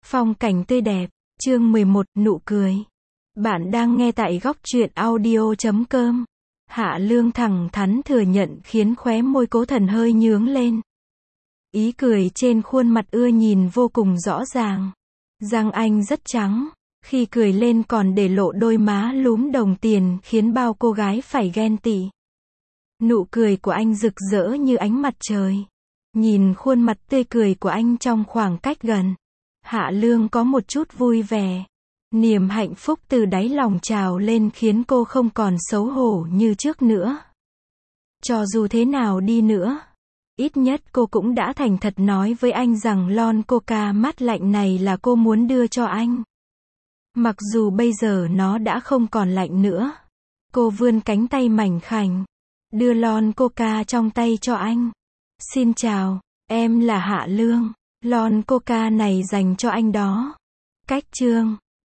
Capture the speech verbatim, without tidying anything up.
Phong cảnh tươi đẹp. Chương mười một, nụ cười. Bạn đang nghe tại góc truyện audio chấm com. Hạ Lương thẳng thắn thừa nhận khiến khóe môi Cố Thần hơi nhướng lên. Ý cười trên khuôn mặt ưa nhìn vô cùng rõ ràng. Răng anh rất trắng, khi cười lên còn để lộ đôi má lúm đồng tiền khiến bao cô gái phải ghen tị. Nụ cười của anh rực rỡ như ánh mặt trời. Nhìn khuôn mặt tươi cười của anh trong khoảng cách gần, Hạ Lương có một chút vui vẻ. Niềm hạnh phúc từ đáy lòng trào lên khiến cô không còn xấu hổ như trước nữa. Cho dù thế nào đi nữa, ít nhất cô cũng đã thành thật nói với anh rằng lon coca mát lạnh này là cô muốn đưa cho anh. Mặc dù bây giờ nó đã không còn lạnh nữa. Cô vươn cánh tay mảnh khảnh, đưa lon coca trong tay cho anh. Xin chào, em là Hạ Lương. Lon coca này dành cho anh đó. Cách chương